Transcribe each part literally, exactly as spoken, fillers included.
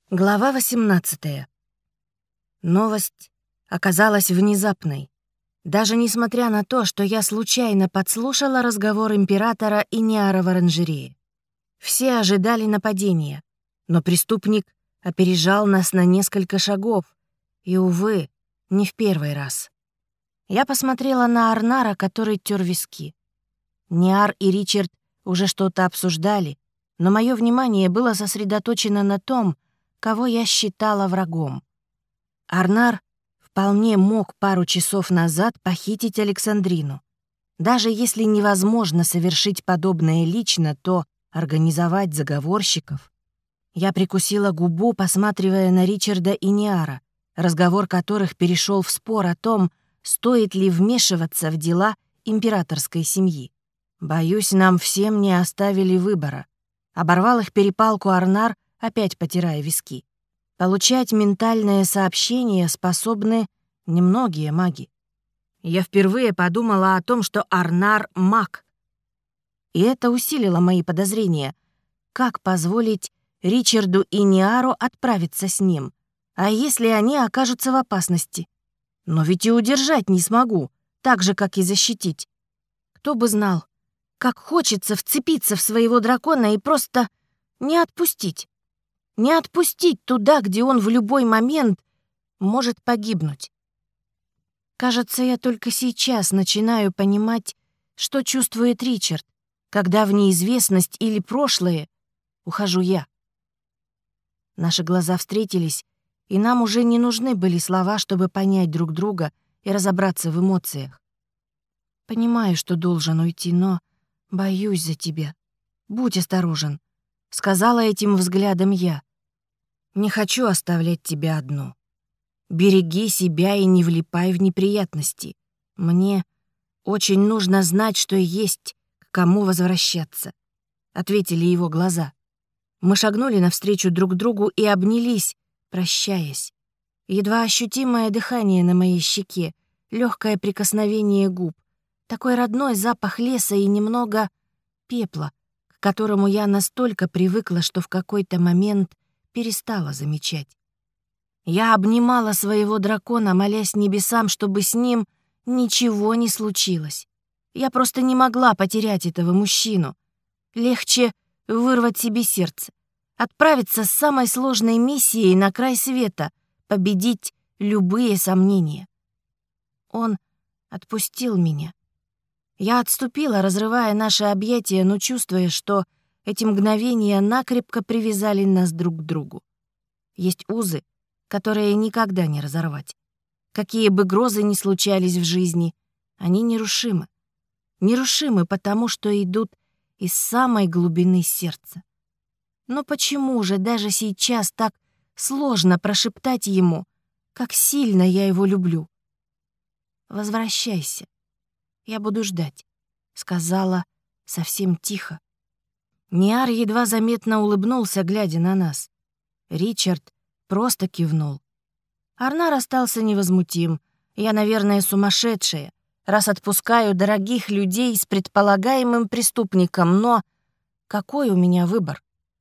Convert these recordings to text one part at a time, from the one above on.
Глава восемнадцатая. Новость оказалась внезапной. Даже несмотря на то, что я случайно подслушала разговор императора и Ниара в оранжерее. Все ожидали нападения, но преступник опережал нас на несколько шагов, и, увы, не в первый раз. Я посмотрела на Арнара, который тер виски. Ниар и Ричард уже что-то обсуждали, но мое внимание было сосредоточено на том, кого я считала врагом. Арнар вполне мог пару часов назад похитить Александрину. Даже если невозможно совершить подобное лично, то организовать заговорщиков. Я прикусила губу, посматривая на Ричарда и Ниара, разговор которых перешел в спор о том, стоит ли вмешиваться в дела императорской семьи. Боюсь, нам всем не оставили выбора. Оборвал их перепалку Арнар, опять потирая виски. Получать ментальное сообщение способны немногие маги. Я впервые подумала о том, что Арнар — маг. И это усилило мои подозрения. Как позволить Ричарду и Ниару отправиться с ним? А если они окажутся в опасности? Но ведь и удержать не смогу, так же, как и защитить. Кто бы знал, как хочется вцепиться в своего дракона и просто не отпустить. Не отпустить туда, где он в любой момент может погибнуть. Кажется, я только сейчас начинаю понимать, что чувствует Ричард, когда в неизвестность или прошлое ухожу я. Наши глаза встретились, и нам уже не нужны были слова, чтобы понять друг друга и разобраться в эмоциях. Понимаю, что должен уйти, но боюсь за тебя. Будь осторожен, — сказала этим взглядом я. Не хочу оставлять тебя одну. Береги себя и не влипай в неприятности. Мне очень нужно знать, что есть к кому возвращаться, — ответили его глаза. Мы шагнули навстречу друг другу и обнялись, прощаясь. Едва ощутимое дыхание на моей щеке, легкое прикосновение губ, такой родной запах леса и немного пепла, к которому я настолько привыкла, что в какой-то момент перестала замечать. Я обнимала своего дракона, молясь небесам, чтобы с ним ничего не случилось. Я просто не могла потерять этого мужчину. Легче вырвать себе сердце, отправиться с самой сложной миссией на край света, победить любые сомнения. Он отпустил меня. Я отступила, разрывая наши объятия, но чувствуя, что эти мгновения накрепко привязали нас друг к другу. Есть узы, которые никогда не разорвать. Какие бы грозы ни случались в жизни, они нерушимы. Нерушимы, потому что идут из самой глубины сердца. Но почему же даже сейчас так сложно прошептать ему, как сильно я его люблю? «Возвращайся, я буду ждать», — сказала совсем тихо. Ниар едва заметно улыбнулся, глядя на нас. Ричард просто кивнул. Арнар остался невозмутим. Я, наверное, сумасшедшая, раз отпускаю дорогих людей с предполагаемым преступником, но какой у меня выбор?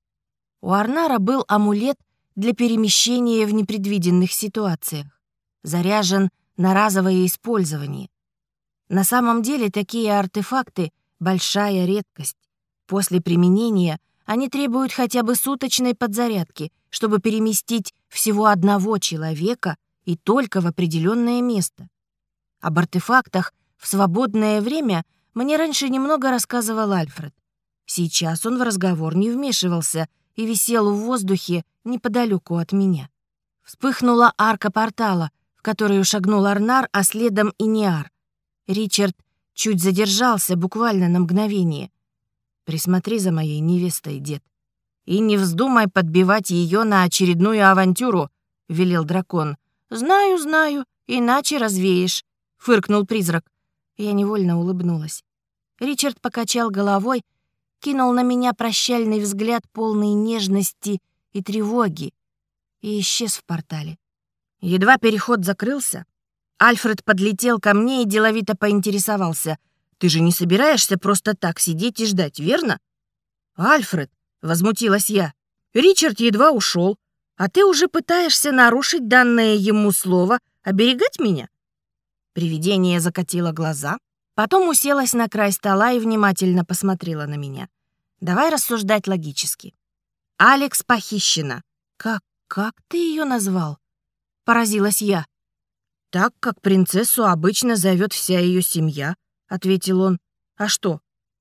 У Арнара был амулет для перемещения в непредвиденных ситуациях, заряжен на разовое использование. На самом деле такие артефакты — большая редкость. После применения они требуют хотя бы суточной подзарядки, чтобы переместить всего одного человека и только в определенное место. Об артефактах в свободное время мне раньше немного рассказывал Альфред. Сейчас он в разговор не вмешивался и висел в воздухе неподалеку от меня. Вспыхнула арка портала, в которую шагнул Арнар, а следом и Ниар. Ричард чуть задержался буквально на мгновение. «Присмотри за моей невестой, дед. И не вздумай подбивать ее на очередную авантюру», — велел дракон. «Знаю, знаю, иначе развеешь», — фыркнул призрак. Я невольно улыбнулась. Ричард покачал головой, кинул на меня прощальный взгляд, полный нежности и тревоги, и исчез в портале. Едва переход закрылся, Альфред подлетел ко мне и деловито поинтересовался. «Ты же не собираешься просто так сидеть и ждать, верно?» «Альфред», — возмутилась я, — «Ричард едва ушел. А ты уже пытаешься нарушить данное ему слово, оберегать меня?» Привидение закатило глаза, потом уселась на край стола и внимательно посмотрела на меня. «Давай рассуждать логически. Алекс похищена». «Как, как ты ее назвал?» — поразилась я. «Так, как принцессу обычно зовет вся ее семья», — ответил он. «А что?»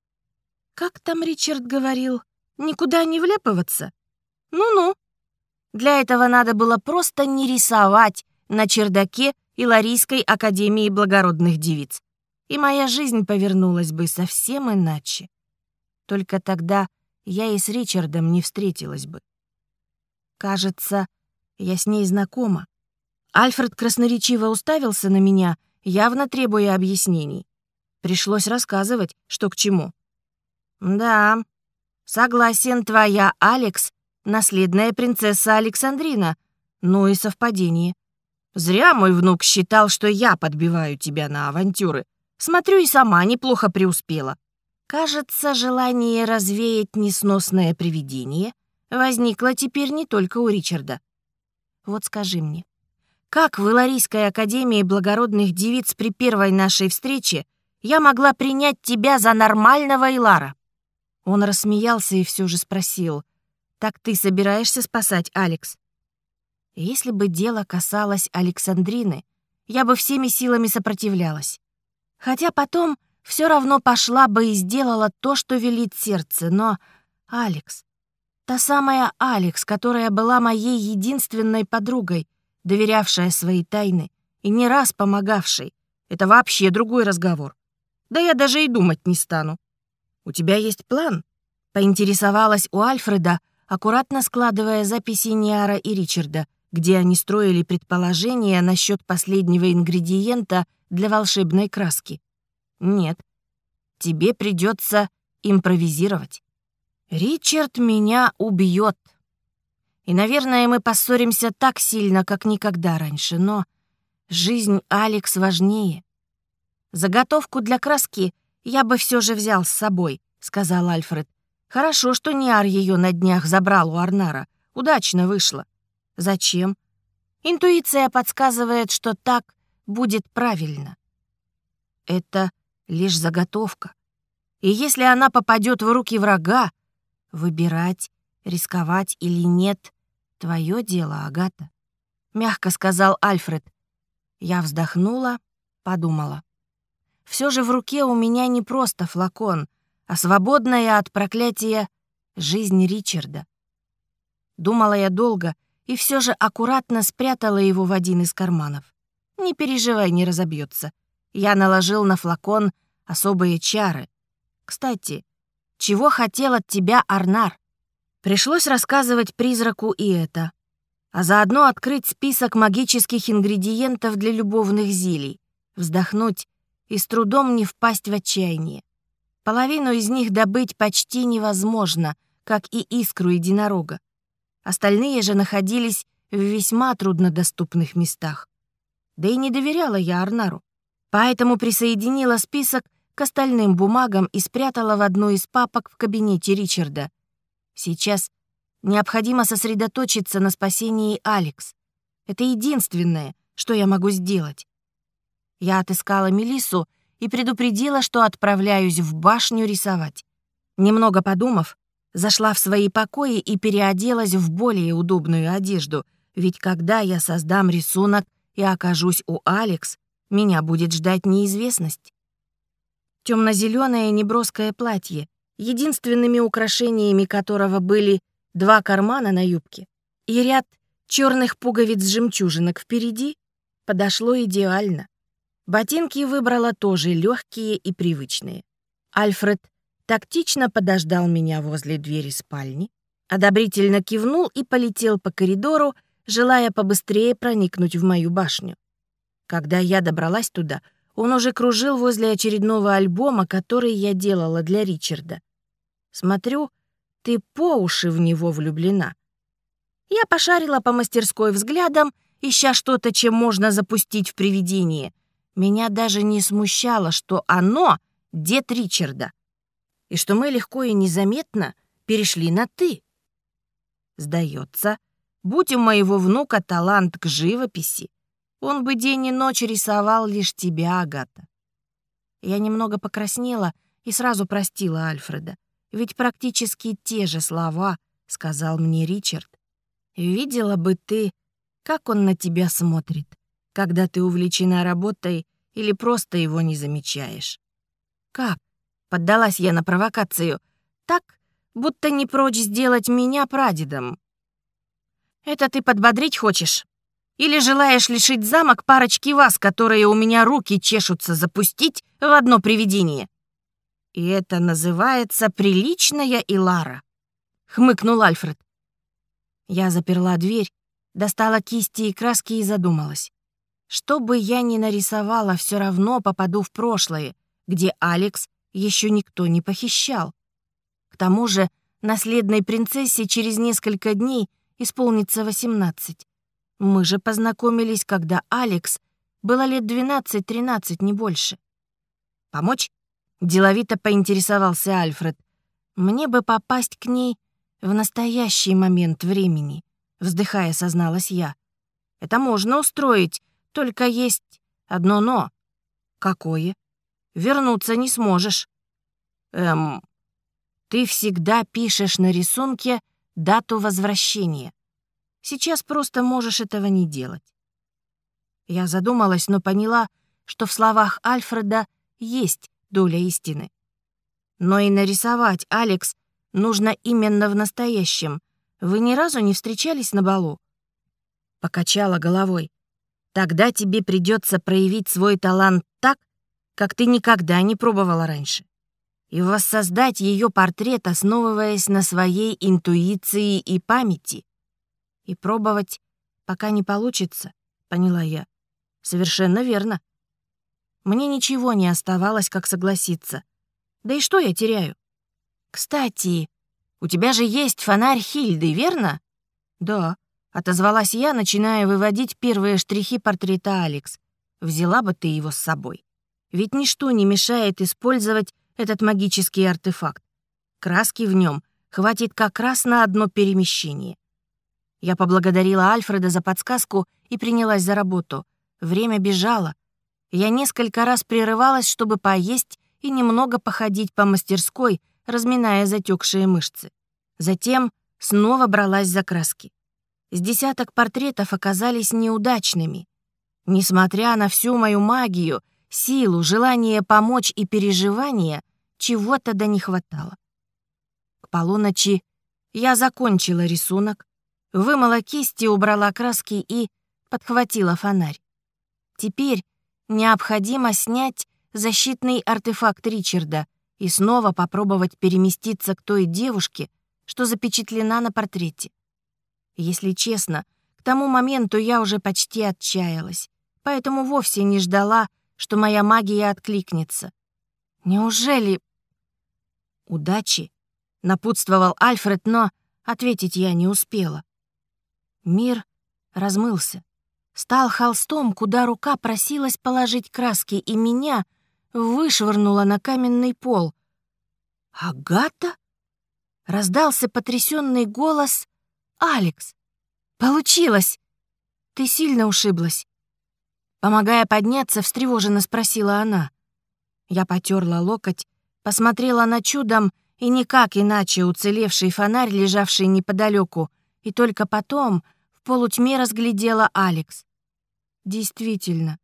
«Как там Ричард говорил? Никуда не влепываться? Ну-ну». Для этого надо было просто не рисовать на чердаке Иларийской академии благородных девиц. И моя жизнь повернулась бы совсем иначе. Только тогда я и с Ричардом не встретилась бы. Кажется, я с ней знакома. Альфред красноречиво уставился на меня, явно требуя объяснений. Пришлось рассказывать, что к чему. «Да, согласен, твоя Алекс — наследная принцесса Александрина. Ну и совпадение. Зря мой внук считал, что я подбиваю тебя на авантюры. Смотрю, и сама неплохо преуспела». Кажется, желание развеять несносное привидение возникло теперь не только у Ричарда. Вот скажи мне, как в Иларийской академии благородных девиц при первой нашей встрече я могла принять тебя за нормального Илара? Он рассмеялся и все же спросил: «Так ты собираешься спасать Алекс?» Если бы дело касалось Александрины, я бы всеми силами сопротивлялась. Хотя потом все равно пошла бы и сделала то, что велит сердце. Но Алекс, та самая Алекс, которая была моей единственной подругой, доверявшая свои тайны и не раз помогавшей, это вообще другой разговор. Да я даже и думать не стану. «У тебя есть план?» — поинтересовалась у Альфреда, аккуратно складывая записи Ниара и Ричарда, где они строили предположения насчет последнего ингредиента для волшебной краски. «Нет, тебе придется импровизировать. Ричард меня убьет. И, наверное, мы поссоримся так сильно, как никогда раньше, но жизнь Алекс важнее. Заготовку для краски я бы все же взял с собой», — сказал Альфред. «Хорошо, что Ниар ее на днях забрал у Арнара. Удачно вышло». «Зачем?» «Интуиция подсказывает, что так будет правильно». «Это лишь заготовка. И если она попадет в руки врага, выбирать, рисковать или нет — твое дело, Агата», — мягко сказал Альфред. Я вздохнула, подумала. Все же в руке у меня не просто флакон, а свободная от проклятия жизнь Ричарда. Думала я долго и все же аккуратно спрятала его в один из карманов. Не переживай, не разобьется. Я наложил на флакон особые чары. Кстати, чего хотел от тебя Арнар? Пришлось рассказывать призраку и это, а заодно открыть список магических ингредиентов для любовных зелий, вздохнуть и с трудом не впасть в отчаяние. Половину из них добыть почти невозможно, как и искру единорога. Остальные же находились в весьма труднодоступных местах. Да и не доверяла я Арнару, поэтому присоединила список к остальным бумагам и спрятала в одну из папок в кабинете Ричарда. Сейчас необходимо сосредоточиться на спасении Алекс. Это единственное, что я могу сделать. Я отыскала Мелиссу и предупредила, что отправляюсь в башню рисовать. Немного подумав, зашла в свои покои и переоделась в более удобную одежду, ведь когда я создам рисунок и окажусь у Алекс, меня будет ждать неизвестность. Темно-зеленое неброское платье, единственными украшениями которого были два кармана на юбке и ряд черных пуговиц-жемчужинок впереди, подошло идеально. Ботинки выбрала тоже легкие и привычные. Альфред тактично подождал меня возле двери спальни, одобрительно кивнул и полетел по коридору, желая побыстрее проникнуть в мою башню. Когда я добралась туда, он уже кружил возле очередного альбома, который я делала для Ричарда. «Смотрю, ты по уши в него влюблена». Я пошарила по мастерской взглядом, ища что-то, чем можно запустить в привидение. Меня даже не смущало, что оно — дед Ричарда, и что мы легко и незаметно перешли на «ты». Сдается, Будь у моего внука талант к живописи, он бы день и ночь рисовал лишь тебя, Агата». Я немного покраснела и сразу простила Альфреда, ведь практически те же слова сказал мне Ричард. «Видела бы ты, как он на тебя смотрит, когда ты увлечена работой или просто его не замечаешь». «Как?» — поддалась я на провокацию. «Так, будто не прочь сделать меня прадедом». «Это ты подбодрить хочешь? Или желаешь лишить замок парочки вас, которые у меня руки чешутся запустить в одно привидение?» «И это называется приличная Илара», — хмыкнул Альфред. Я заперла дверь, достала кисти и краски и задумалась. Что бы я ни нарисовала, все равно попаду в прошлое, где Алекс еще никто не похищал. К тому же наследной принцессе через несколько дней исполнится восемнадцать. Мы же познакомились, когда Алекс было лет двенадцать-тринадцать, не больше. «Помочь?» — деловито поинтересовался Альфред. «Мне бы попасть к ней в настоящий момент времени», — вздыхая, созналась я. «Это можно устроить, только есть одно «но». «Какое?» «Вернуться не сможешь». «Эм, ты всегда пишешь на рисунке дату возвращения. Сейчас просто можешь этого не делать». Я задумалась, но поняла, что в словах Альфреда есть доля истины. Но и нарисовать Алекс нужно именно в настоящем. Вы ни разу не встречались на балу? Покачала головой. Тогда тебе придется проявить свой талант так, как ты никогда не пробовала раньше, и воссоздать ее портрет, основываясь на своей интуиции и памяти. И пробовать, пока не получится, поняла я. Совершенно верно. Мне ничего не оставалось, как согласиться. Да и что я теряю? «Кстати, у тебя же есть фонарь Хильды, верно?» «Да», — отозвалась я, начиная выводить первые штрихи портрета Алекс. «Взяла бы ты его с собой. Ведь ничто не мешает использовать этот магический артефакт. Краски в нем хватит как раз на одно перемещение». Я поблагодарила Альфреда за подсказку и принялась за работу. Время бежало. Я несколько раз прерывалась, чтобы поесть и немного походить по мастерской, разминая затекшие мышцы. Затем снова бралась за краски. С десяток портретов оказались неудачными. Несмотря на всю мою магию, силу, желание помочь и переживания, чего-то да не хватало. К полуночи я закончила рисунок, вымыла кисти, убрала краски и подхватила фонарь. Теперь необходимо снять защитный артефакт Ричарда и снова попробовать переместиться к той девушке, что запечатлена на портрете. Если честно, к тому моменту я уже почти отчаялась, поэтому вовсе не ждала, что моя магия откликнется. Неужели... «Удачи», — напутствовал Альфред, но ответить я не успела. Мир размылся, стал холстом, куда рука просилась положить краски, и меня вышвырнула на каменный пол. «Агата?» — раздался потрясенный голос Алекс. «Получилось! Ты сильно ушиблась?» Помогая подняться, встревоженно спросила она. Я потерла локоть, посмотрела на чудом и никак иначе уцелевший фонарь, лежавший неподалеку, и только потом в полутьме разглядела Алекс. Действительно,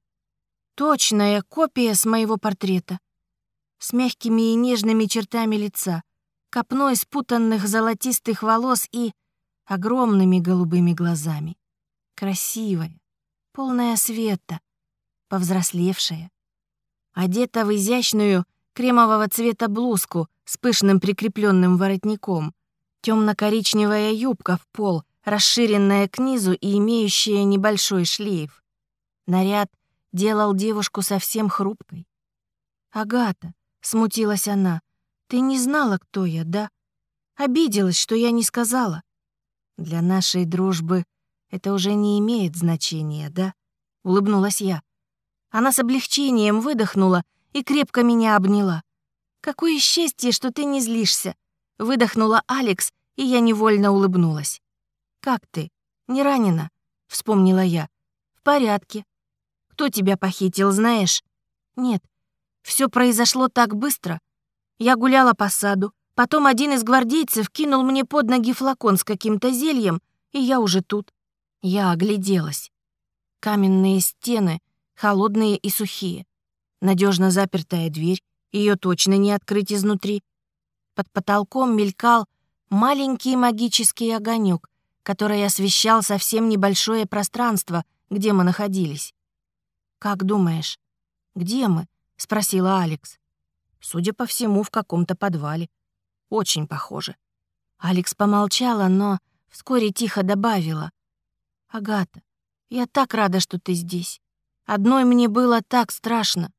точная копия с моего портрета, с мягкими и нежными чертами лица, копной спутанных золотистых волос и огромными голубыми глазами. Красивая, полная света, повзрослевшая. Одета в изящную кремового цвета блузку с пышным прикрепленным воротником, темно-коричневая юбка в пол, расширенная к низу и имеющая небольшой шлейф. Наряд делал девушку совсем хрупкой. «Агата», — смутилась она, — «ты не знала, кто я, да? Обиделась, что я не сказала». «Для нашей дружбы это уже не имеет значения, да?» — улыбнулась я. Она с облегчением выдохнула и крепко меня обняла. «Какое счастье, что ты не злишься!» — выдохнула Алекс, и я невольно улыбнулась. «Как ты? «Не ранена», — вспомнила я. «В порядке. Кто тебя похитил, знаешь?» «Нет, все произошло так быстро. Я гуляла по саду, потом один из гвардейцев кинул мне под ноги флакон с каким-то зельем, и я уже тут». Я огляделась. Каменные стены, холодные и сухие. Надежно запертая дверь, ее точно не открыть изнутри. Под потолком мелькал маленький магический огонек, который освещал совсем небольшое пространство, где мы находились. «Как думаешь, где мы?» — спросила Алекс. «Судя по всему, в каком-то подвале. Очень похоже». Алекс помолчала, но вскоре тихо добавила. «Агата, я так рада, что ты здесь. Одной мне было так страшно».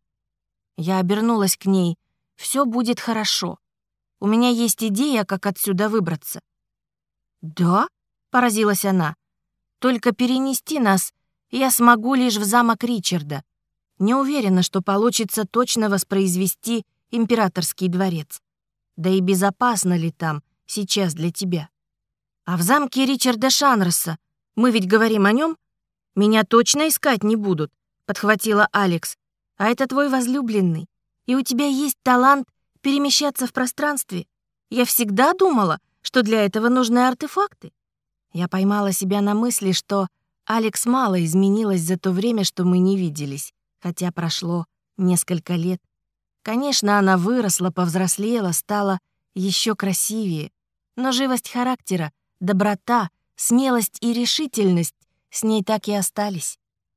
Я обернулась к ней. «Все будет хорошо. У меня есть идея, как отсюда выбраться». «Да?» — поразилась она. «Только перенести нас я смогу лишь в замок Ричарда. Не уверена, что получится точно воспроизвести императорский дворец. Да и безопасно ли там сейчас для тебя? А в замке Ричарда Шанроса, мы ведь говорим о нем? Меня точно искать не будут», — подхватила Алекс. «А это твой возлюбленный, и у тебя есть талант перемещаться в пространстве. Я всегда думала, что для этого нужны артефакты». Я поймала себя на мысли, что Алекс мало изменилась за то время, что мы не виделись, хотя прошло несколько лет. Конечно, она выросла, повзрослела, стала еще красивее, но живость характера, доброта, смелость и решительность с ней так и остались.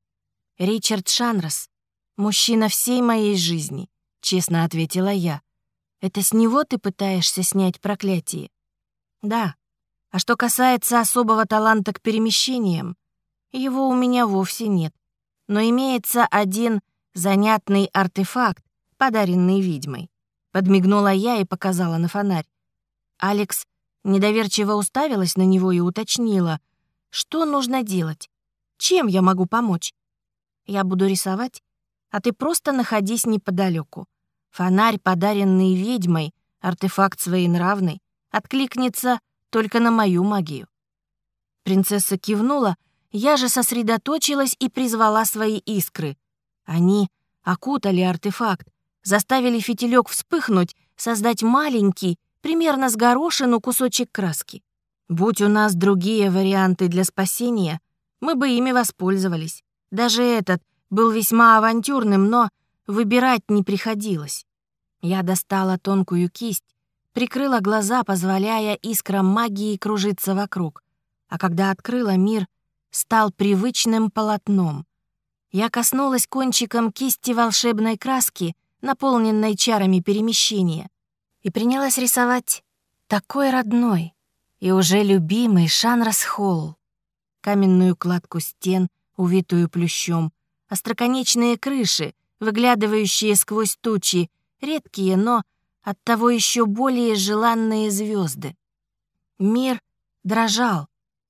«Ричард Шанрос — мужчина всей моей жизни», — честно ответила я. «Это с него ты пытаешься снять проклятие?» «Да. А что касается особого таланта к перемещениям, его у меня вовсе нет. Но имеется один занятный артефакт, подаренный ведьмой». Подмигнула я и показала на фонарь. Алекс недоверчиво уставилась на него и уточнила, что нужно делать, чем я могу помочь. «Я буду рисовать, а ты просто находись неподалеку. Фонарь, подаренный ведьмой, артефакт своенравный, откликнется только на мою магию». Принцесса кивнула, я же сосредоточилась и призвала свои искры. Они окутали артефакт, заставили фитилек вспыхнуть, создать маленький, примерно с горошину, кусочек краски. Будь у нас другие варианты для спасения, мы бы ими воспользовались. Даже этот был весьма авантюрным, но выбирать не приходилось. Я достала тонкую кисть, прикрыла глаза, позволяя искрам магии кружиться вокруг, а когда открыла, мир стал привычным полотном. Я коснулась кончиком кисти волшебной краски, наполненной чарами перемещения, и принялась рисовать такой родной и уже любимый Шанрос-холл. Каменную кладку стен, увитую плющом, остроконечные крыши, выглядывающие сквозь тучи, редкие, но оттого еще более желанные звезды. Мир дрожал.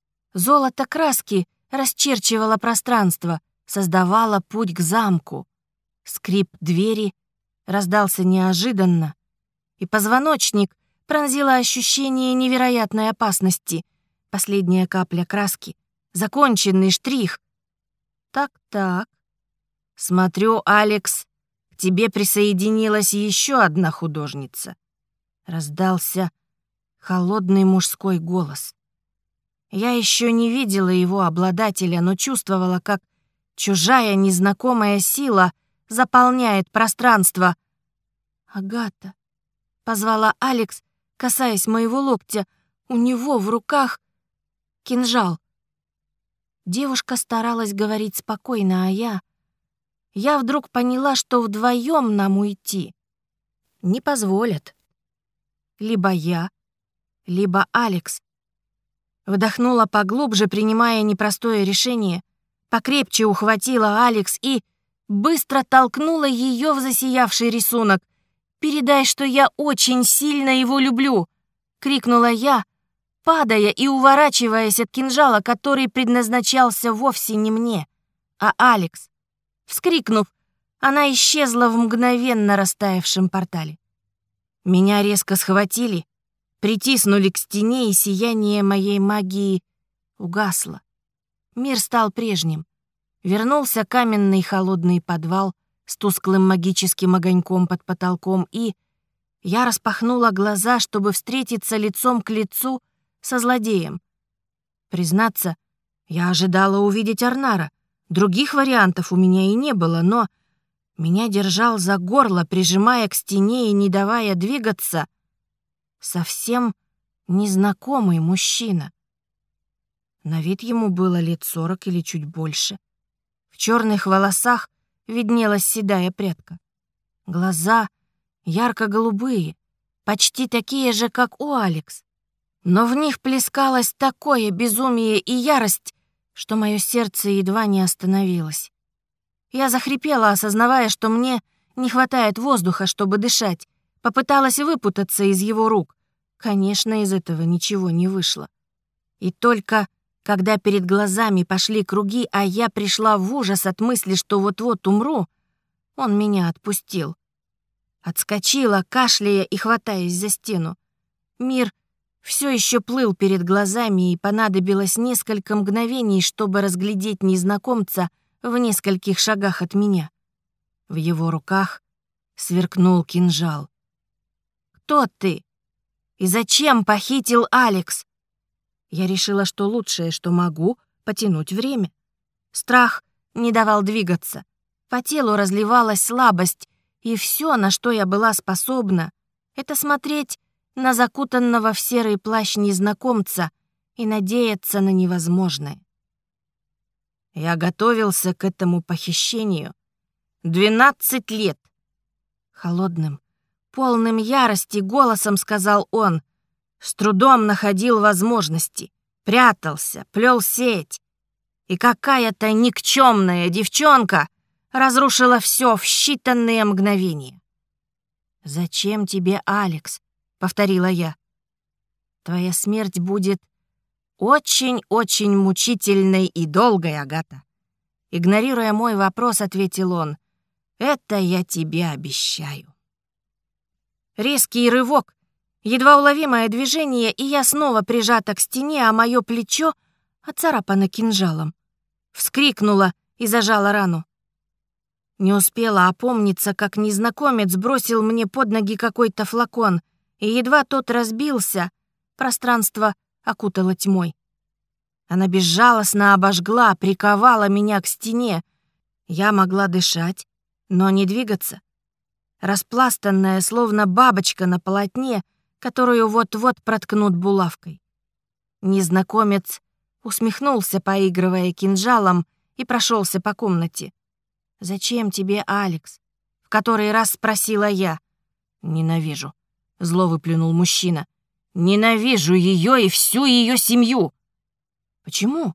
Золото краски расчерчивало пространство, создавало путь к замку. Скрип двери раздался неожиданно, и позвоночник пронзило ощущение невероятной опасности. Последняя капля краски, законченный штрих. Так-так. Смотрю, Алекс, к тебе присоединилась еще одна художница. Раздался холодный мужской голос. Я еще не видела его обладателя, но чувствовала, как чужая незнакомая сила заполняет пространство. «Агата», — позвала Алекс, касаясь моего локтя, у него в руках кинжал. Девушка старалась говорить спокойно, а я... Я вдруг поняла, что вдвоем нам уйти не позволят. Либо я, либо Алекс. Вдохнула поглубже, принимая непростое решение, покрепче ухватила Алекс и быстро толкнула ее в засиявший рисунок. «Передай, что я очень сильно его люблю!» — крикнула я, падая и уворачиваясь от кинжала, который предназначался вовсе не мне, а Алекс. Вскрикнув, она исчезла в мгновенно растаявшем портале. Меня резко схватили, притиснули к стене, и сияние моей магии угасло. Мир стал прежним. Вернулся каменный холодный подвал с тусклым магическим огоньком под потолком, и я распахнула глаза, чтобы встретиться лицом к лицу со злодеем. Признаться, я ожидала увидеть Арнара. Других вариантов у меня и не было, но меня держал за горло, прижимая к стене и не давая двигаться, совсем незнакомый мужчина. На вид ему было лет сорок или чуть больше. В черных волосах виднелась седая прядка. Глаза ярко-голубые, почти такие же, как у Алекс. Но в них плескалось такое безумие и ярость, что мое сердце едва не остановилось. Я захрипела, осознавая, что мне не хватает воздуха, чтобы дышать. Попыталась выпутаться из его рук. Конечно, из этого ничего не вышло. И только когда перед глазами пошли круги, а я пришла в ужас от мысли, что вот-вот умру, он меня отпустил. Отскочила, кашляя и хватаясь за стену. Мир все еще плыл перед глазами, и понадобилось несколько мгновений, чтобы разглядеть незнакомца в нескольких шагах от меня. В его руках сверкнул кинжал. «Кто ты? И зачем похитил Алекс?» Я решила, что лучшее, что могу, потянуть время. Страх не давал двигаться. По телу разливалась слабость, и все, на что я была способна, это смотреть на закутанного в серый плащ незнакомца и надеяться на невозможное. Я готовился к этому похищению двенадцать лет. Холодным, полным ярости голосом сказал он. С трудом находил возможности, прятался, плел сеть. И какая-то никчемная девчонка разрушила все в считанные мгновения. «Зачем тебе, Алекс?» — повторила я. «Твоя смерть будет очень-очень мучительной и долгой, Агата». Игнорируя мой вопрос, ответил он. «Это я тебе обещаю». Резкий рывок, едва уловимое движение, и я снова прижата к стене, а мое плечо оцарапано кинжалом. Вскрикнула и зажала рану. Не успела опомниться, как незнакомец бросил мне под ноги какой-то флакон, и едва тот разбился, пространство окутало тьмой. Она безжалостно обожгла, приковала меня к стене. Я могла дышать, но не двигаться. Распластанная, словно бабочка на полотне, которую вот-вот проткнут булавкой. Незнакомец усмехнулся, поигрывая кинжалом, и прошелся по комнате. «Зачем тебе, Алекс?» — в который раз спросила я. «Ненавижу», — зло выплюнул мужчина. «Ненавижу ее и всю ее семью». «Почему?»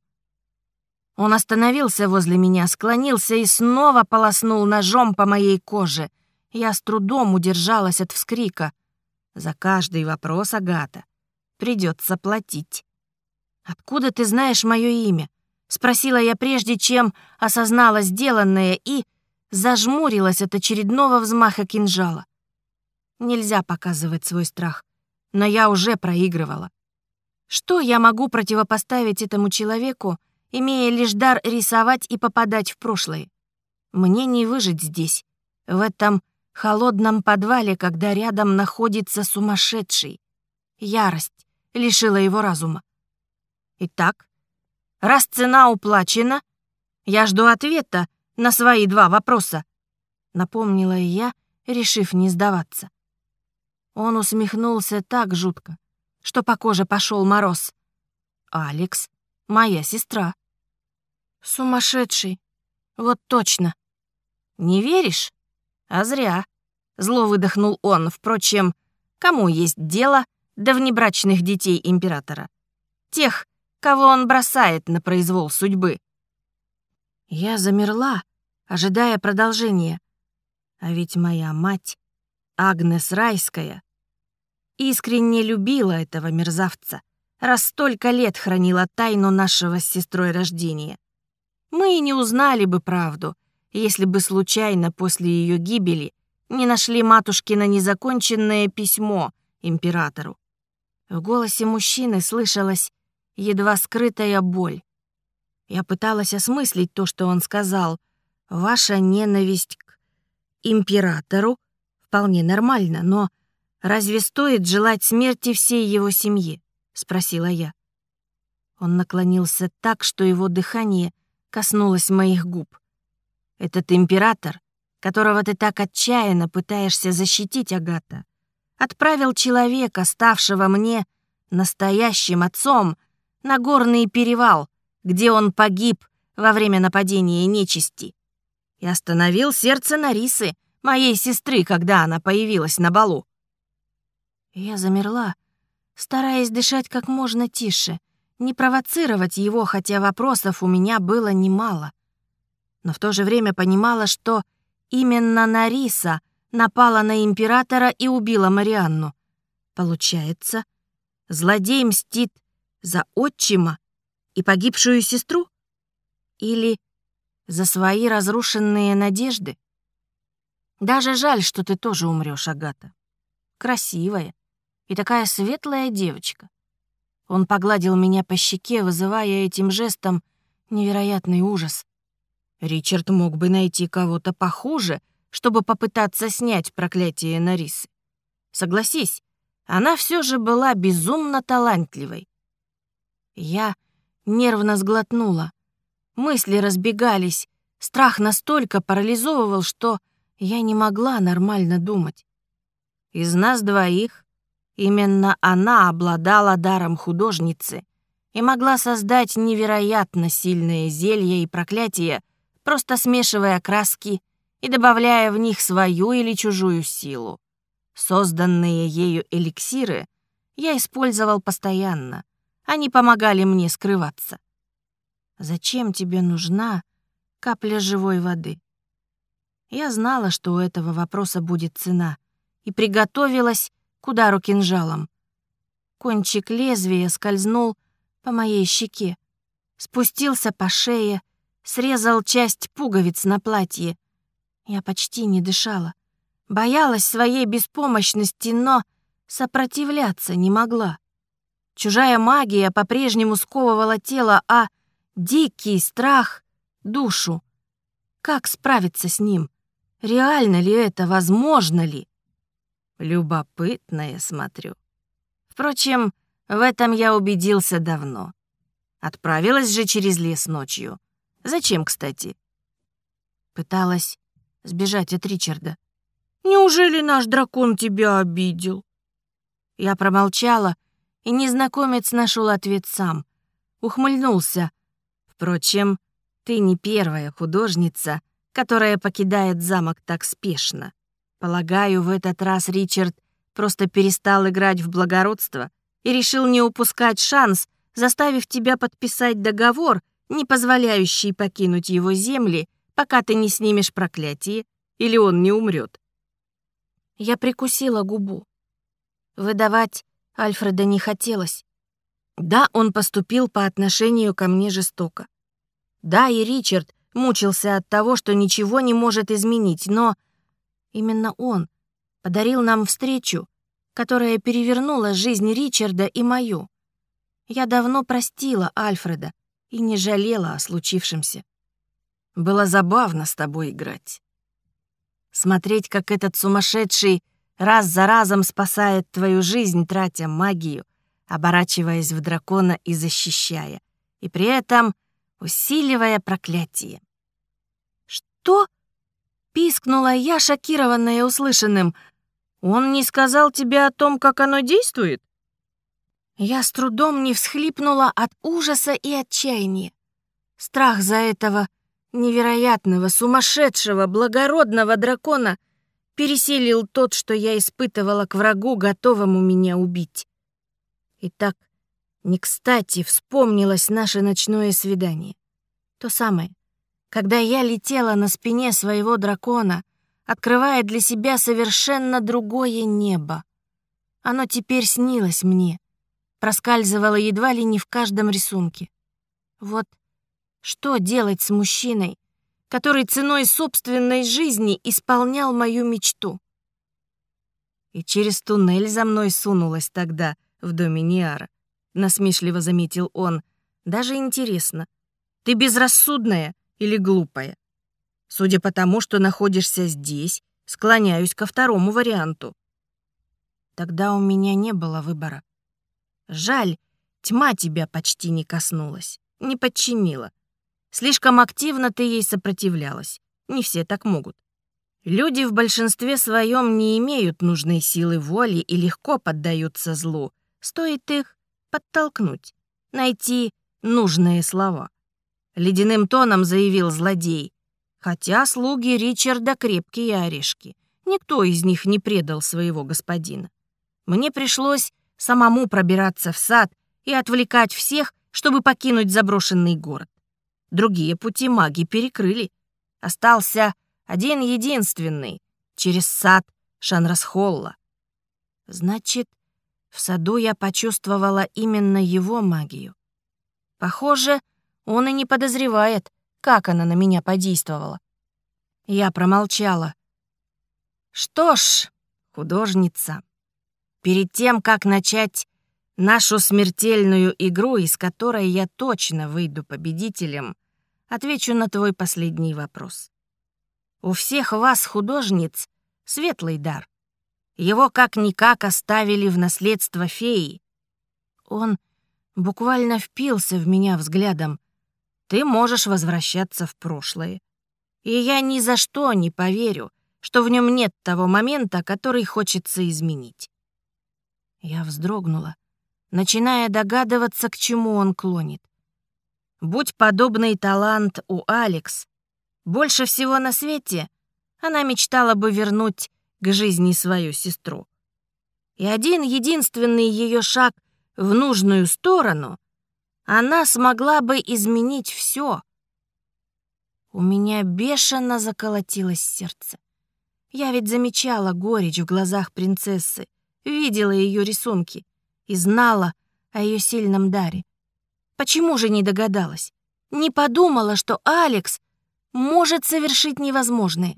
Он остановился возле меня, склонился и снова полоснул ножом по моей коже. Я с трудом удержалась от вскрика. «За каждый вопрос, Агата, придется платить». «Откуда ты знаешь мое имя?» — спросила я, прежде чем осознала сделанное, и зажмурилась от очередного взмаха кинжала. Нельзя показывать свой страх, но я уже проигрывала. Что я могу противопоставить этому человеку, имея лишь дар рисовать и попадать в прошлое? Мне не выжить здесь, в этом холодном подвале, когда рядом находится сумасшедший. Ярость лишила его разума. Итак, раз цена уплачена, я жду ответа на свои два вопроса, напомнила я, решив не сдаваться. Он усмехнулся так жутко, что по коже пошел мороз. «Алекс, моя сестра». «Сумасшедший, вот точно». «Не веришь? А зря», — зло выдохнул он. Впрочем, кому есть дело до внебрачных детей императора? Тех, кого он бросает на произвол судьбы. Я замерла, ожидая продолжения. А ведь моя мать, Агнес Райская, искренне любила этого мерзавца, раз столько лет хранила тайну нашего с сестрой рождения. Мы и не узнали бы правду, если бы случайно после ее гибели не нашли матушкино незаконченное письмо императору. В голосе мужчины слышалась едва скрытая боль. Я пыталась осмыслить то, что он сказал. Ваша ненависть к императору вполне нормально, но разве стоит желать смерти всей его семье? Спросила я. Он наклонился так, что его дыхание коснулось моих губ. Этот император, которого ты так отчаянно пытаешься защитить, Агата, отправил человека, ставшего мне настоящим отцом, на горный перевал, где он погиб во время нападения нечисти, и остановил сердце Нарисы, моей сестры, когда она появилась на балу. Я замерла, стараясь дышать как можно тише, не провоцировать его, хотя вопросов у меня было немало. Но в то же время понимала, что именно Нариса напала на императора и убила Марианну. Получается, злодей мстит за отчима и погибшую сестру? Или за свои разрушенные надежды? Даже жаль, что ты тоже умрёшь, Агата. Красивая и такая светлая девочка. Он погладил меня по щеке, вызывая этим жестом невероятный ужас. Ричард мог бы найти кого-то похуже, чтобы попытаться снять проклятие Нарисы. Согласись, она всё же была безумно талантливой. Я нервно сглотнула. Мысли разбегались. Страх настолько парализовывал, что я не могла нормально думать. Из нас двоих именно она обладала даром художницы и могла создать невероятно сильные зелья и проклятия, просто смешивая краски и добавляя в них свою или чужую силу. Созданные ею эликсиры я использовал постоянно. Они помогали мне скрываться. Зачем тебе нужна капля живой воды? Я знала, что у этого вопроса будет цена, и приготовилась к удару кинжалом. Кончик лезвия скользнул по моей щеке, спустился по шее, срезал часть пуговиц на платье. Я почти не дышала, боялась своей беспомощности, но сопротивляться не могла. Чужая магия по-прежнему сковывала тело, а дикий страх — душу. Как справиться с ним? Реально ли это? Возможно ли? Любопытное, смотрю. Впрочем, в этом я убедился давно. Отправилась же через лес ночью. Зачем, кстати? Пыталась сбежать от Ричарда. Неужели наш дракон тебя обидел? Я промолчала, и незнакомец нашел ответ сам. Ухмыльнулся. Впрочем, ты не первая художница, которая покидает замок так спешно. Полагаю, в этот раз Ричард просто перестал играть в благородство и решил не упускать шанс, заставив тебя подписать договор, не позволяющий покинуть его земли, пока ты не снимешь проклятие или он не умрет. Я прикусила губу. Выдавать Альфреда не хотелось. Да, он поступил по отношению ко мне жестоко. Да, и Ричард мучился от того, что ничего не может изменить, но именно он подарил нам встречу, которая перевернула жизнь Ричарда и мою. Я давно простила Альфреда и не жалела о случившемся. Было забавно с тобой играть. Смотреть, как этот сумасшедший раз за разом спасает твою жизнь, тратя магию, оборачиваясь в дракона и защищая, и при этом усиливая проклятие. «Что?» — пискнула я, шокированная услышанным. «Он не сказал тебе о том, как оно действует?» Я с трудом не всхлипнула от ужаса и отчаяния. Страх за этого невероятного, сумасшедшего, благородного дракона пересилил тот, что я испытывала к врагу, готовому меня убить. И так не кстати вспомнилось наше ночное свидание. То самое, когда я летела на спине своего дракона, открывая для себя совершенно другое небо. Оно теперь снилось мне, проскальзывало едва ли не в каждом рисунке. Вот что делать с мужчиной, который ценой собственной жизни исполнял мою мечту? И через туннель за мной сунулась тогда в доме Ниара, насмешливо заметил он. Даже интересно, Ты безрассудная или глупая? Судя по тому, что находишься здесь, склоняюсь ко второму варианту. Тогда у меня не было выбора. Жаль, тьма тебя почти не коснулась, не подчинила. Слишком активно ты ей сопротивлялась. Не все так могут. Люди в большинстве своем не имеют нужной силы воли и легко поддаются злу. Стоит их подтолкнуть, найти нужные слова. Ледяным тоном заявил злодей. Хотя слуги Ричарда крепкие орешки. Никто из них не предал своего господина. Мне пришлось самому пробираться в сад и отвлекать всех, чтобы покинуть заброшенный город. Другие пути маги перекрыли. Остался один единственный, через сад Шанрасхолла. Значит, в саду я почувствовала именно его магию. Похоже, он и не подозревает, как она на меня подействовала. Я промолчала. Что ж, художница, перед тем, как начать нашу смертельную игру, из которой я точно выйду победителем, отвечу на твой последний вопрос. У всех вас, художниц, светлый дар. Его как-никак оставили в наследство феи. Он буквально впился в меня взглядом. Ты можешь возвращаться в прошлое. И я ни за что не поверю, что в нем нет того момента, который хочется изменить. Я вздрогнула, начиная догадываться, к чему он клонит. Будь подобный талант у Алекс, больше всего на свете она мечтала бы вернуть к жизни свою сестру. И один единственный ее шаг в нужную сторону, она смогла бы изменить все. У меня бешено заколотилось сердце. Я ведь замечала горечь в глазах принцессы, видела ее рисунки и знала о ее сильном даре. Почему же не догадалась? Не подумала, что Алекс может совершить невозможное.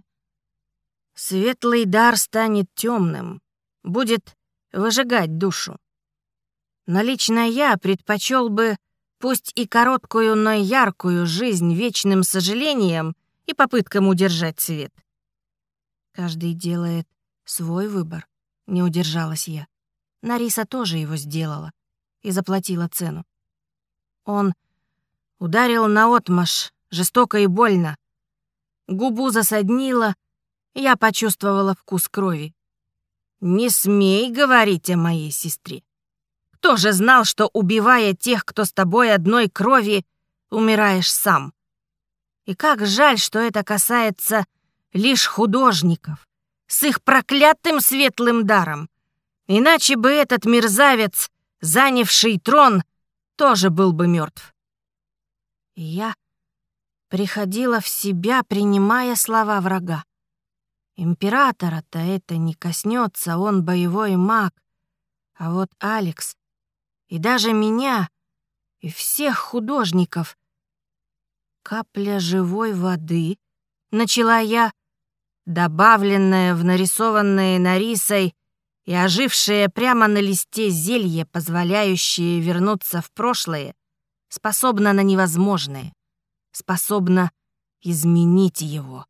Светлый дар станет темным, будет выжигать душу. Но лично я предпочел бы, пусть и короткую, но яркую жизнь вечным сожалением и попыткам удержать свет. Каждый делает свой выбор, не удержалась я. Нариса тоже его сделала и заплатила цену. Он ударил наотмашь, жестоко и больно. Губу засаднило, я почувствовала вкус крови. «Не смей говорить о моей сестре. Кто же знал, что, убивая тех, кто с тобой одной крови, умираешь сам? И как жаль, что это касается лишь художников, с их проклятым светлым даром. Иначе бы этот мерзавец, занявший трон, тоже был бы мертв». И я приходила в себя, принимая слова врага. Императора-то это не коснется, он боевой маг. А вот Алекс и даже меня, и всех художников. Капля живой воды, начала я, добавленная в нарисованное Нарисой и ожившее прямо на листе зелье, позволяющее вернуться в прошлое, способна на невозможное, способна изменить его.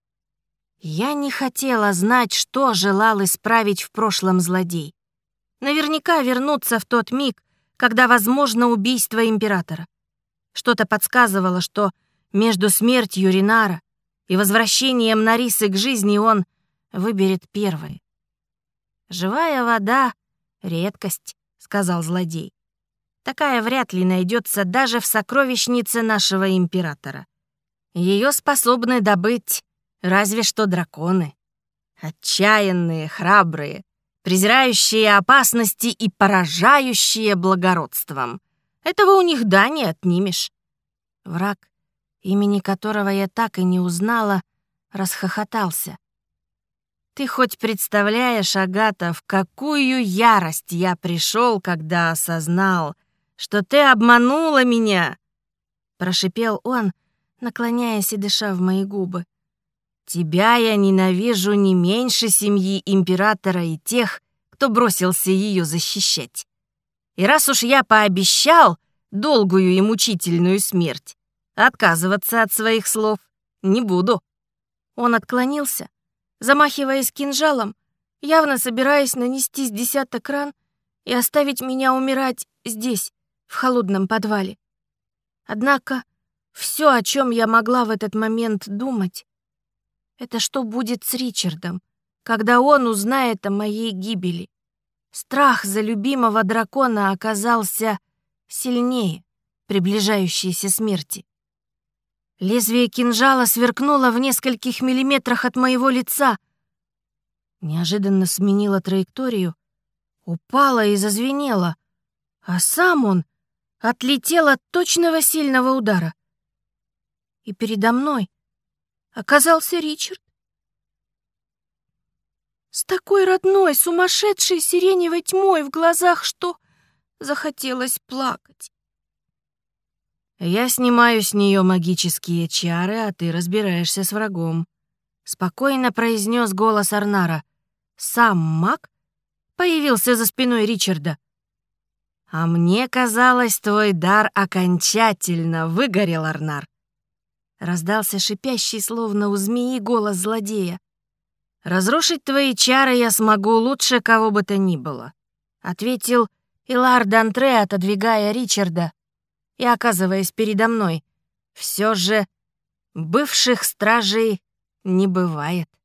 Я не хотела знать, что желал исправить в прошлом злодей. Наверняка вернуться в тот миг, когда возможно убийство императора. Что-то подсказывало, что между смертью Ринара и возвращением Нарисы к жизни он выберет первое. «Живая вода — редкость», — сказал злодей. «Такая вряд ли найдется даже в сокровищнице нашего императора. Ее способны добыть разве что драконы. Отчаянные, храбрые, презирающие опасности и поражающие благородством. Этого у них да не отнимешь». Враг, имени которого я так и не узнала, расхохотался. «Ты хоть представляешь, Агата, в какую ярость я пришел, когда осознал, что ты обманула меня?» Прошипел он, наклоняясь и дыша в мои губы. «Тебя я ненавижу не меньше семьи императора и тех, кто бросился ее защищать. И раз уж я пообещал долгую и мучительную смерть, Отказываться от своих слов не буду». Он отклонился, замахиваясь кинжалом, явно собираясь нанести с десяток ран и оставить меня умирать здесь, в холодном подвале. Однако все, о чем я могла в этот момент думать, это что будет с Ричардом, когда он узнает о моей гибели. Страх за любимого дракона оказался сильнее приближающейся смерти. Лезвие кинжала сверкнуло в нескольких миллиметрах от моего лица, неожиданно сменило траекторию, упало и зазвенело, а сам он отлетел от точного сильного удара. И передо мной оказался Ричард. С такой родной, сумасшедшей сиреневой тьмой в глазах, что захотелось плакать. «Я снимаю с нее магические чары, а ты разбираешься с врагом», — спокойно произнес голос Арнара. Сам маг появился за спиной Ричарда. «А мне казалось, твой дар окончательно выгорел, Арнар». Раздался шипящий, словно у змеи, голос злодея. «Разрушить твои чары я смогу лучше кого бы то ни было», — ответил Илар Д'Антре, отодвигая Ричарда и оказываясь передо мной. «Все же бывших стражей не бывает».